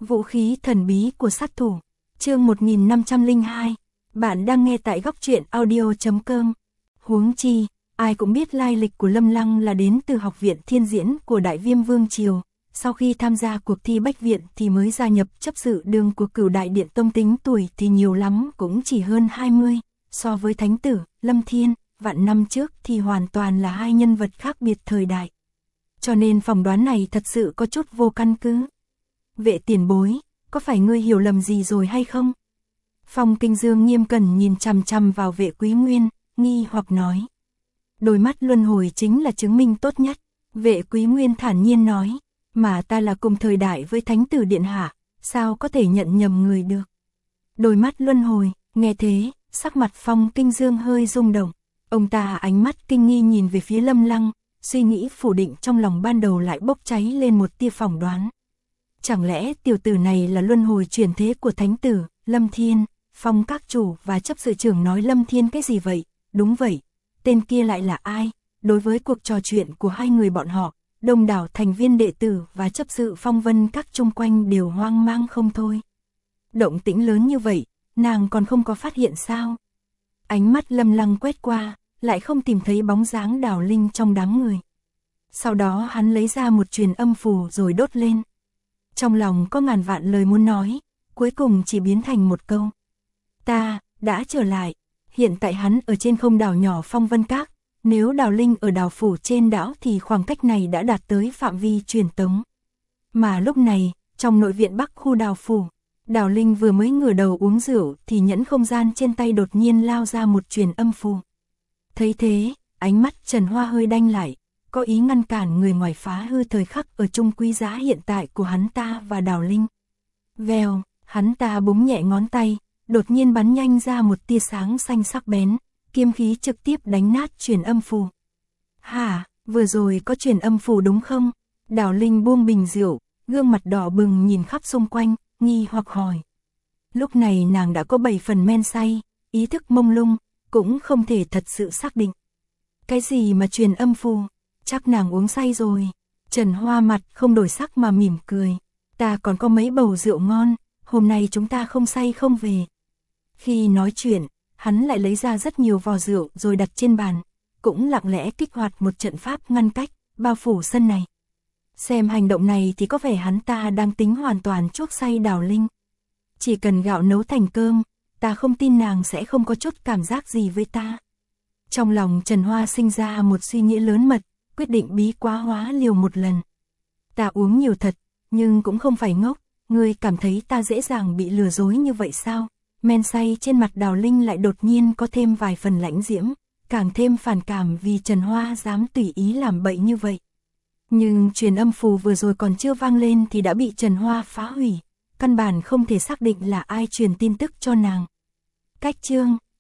Vũ khí thần bí của sát thủ. Chương 1502. Bạn đang nghe tại góc truyện audio.com. Huống chi, ai cũng biết lai lịch của Lâm Lăng là đến từ Học viện Thiên Diễn của Đại Viêm Vương Triều. Sau khi tham gia cuộc thi Bách Viện thì mới gia nhập chấp sự đường của Cửu Đại Điện Tông, tính tuổi thì nhiều lắm cũng chỉ hơn 20. So với Thánh tử, Lâm Thiên, vạn năm trước thì hoàn toàn là hai nhân vật khác biệt thời đại. Cho nên phỏng đoán này thật sự có chút vô căn cứ. Vệ tiền bối, có phải ngươi hiểu lầm gì rồi hay không? Phong Kinh Dương nghiêm cẩn nhìn chằm chằm vào Vệ Quý Nguyên, nghi hoặc nói. Đôi mắt luân hồi chính là chứng minh tốt nhất. Vệ Quý Nguyên thản nhiên nói, mà ta là cùng thời đại với Thánh tử điện hạ, sao có thể nhận nhầm người được? Đôi mắt luân hồi, nghe thế, sắc mặt Phong Kinh Dương hơi rung động. Ông ta ánh mắt kinh nghi nhìn về phía Lâm Lăng, suy nghĩ phủ định trong lòng ban đầu lại bốc cháy lên một tia phỏng đoán. Chẳng lẽ tiểu tử này là luân hồi chuyển thế của Thánh tử, Lâm Thiên? Phong các chủ và chấp sự trưởng nói Lâm Thiên cái gì vậy? Đúng vậy, tên kia lại là ai? Đối với cuộc trò chuyện của hai người bọn họ, đông đảo thành viên đệ tử và chấp sự Phong Vân các chung quanh đều hoang mang không thôi. Động tĩnh lớn như vậy, nàng còn không có phát hiện sao? Ánh mắt Lâm Lăng quét qua, lại không tìm thấy bóng dáng Đào Linh trong đám người. Sau đó hắn lấy ra một truyền âm phù rồi đốt lên. Trong lòng có ngàn vạn lời muốn nói, cuối cùng chỉ biến thành một câu. Ta, đã trở lại. Hiện tại hắn ở trên không đảo nhỏ Phong Vân Các. Nếu Đào Linh ở đảo phủ trên đảo thì khoảng cách này đã đạt tới phạm vi truyền tống. Mà lúc này, trong nội viện Bắc khu đào phủ, Đào Linh vừa mới ngửa đầu uống rượu thì nhẫn không gian trên tay đột nhiên lao ra một truyền âm phù. Thấy thế, ánh mắt Trần Hoa hơi đanh lại, có ý ngăn cản người ngoài phá hư thời khắc ở chung quý giá hiện tại của hắn ta và Đào Linh. Vèo, hắn ta búng nhẹ ngón tay, đột nhiên bắn nhanh ra một tia sáng xanh sắc bén, kiếm khí trực tiếp đánh nát truyền âm phù. Hả, vừa rồi có truyền âm phù đúng không? Đào Linh buông bình rượu, gương mặt đỏ bừng nhìn khắp xung quanh, nghi hoặc hỏi. Lúc này nàng đã có 7 phần men say, ý thức mông lung, cũng không thể thật sự xác định. Cái gì mà truyền âm phù? Chắc nàng uống say rồi. Trần Hoa mặt không đổi sắc mà mỉm cười. Ta còn có mấy bầu rượu ngon, hôm nay chúng ta không say không về. Khi nói chuyện, hắn lại lấy ra rất nhiều vò rượu rồi đặt trên bàn, cũng lặng lẽ kích hoạt một trận pháp ngăn cách, bao phủ sân này. Xem hành động này thì có vẻ hắn ta đang tính hoàn toàn chuốc say Đào Linh. Chỉ cần gạo nấu thành cơm, ta không tin nàng sẽ không có chút cảm giác gì với ta. Trong lòng Trần Hoa sinh ra một suy nghĩ lớn mật, quyết định bí quá hóa liều một lần. Ta uống nhiều thật, nhưng cũng không phải ngốc, ngươi cảm thấy ta dễ dàng bị lừa dối như vậy sao? Men say trên mặt Đào Linh lại đột nhiên có thêm vài phần lãnh diễm, càng thêm phản cảm vì Trần Hoa dám tùy ý làm bậy như vậy. Nhưng truyền âm phù vừa rồi còn chưa vang lên thì đã bị Trần Hoa phá hủy, căn bản không thể xác định là ai truyền tin tức cho nàng. Cách chương,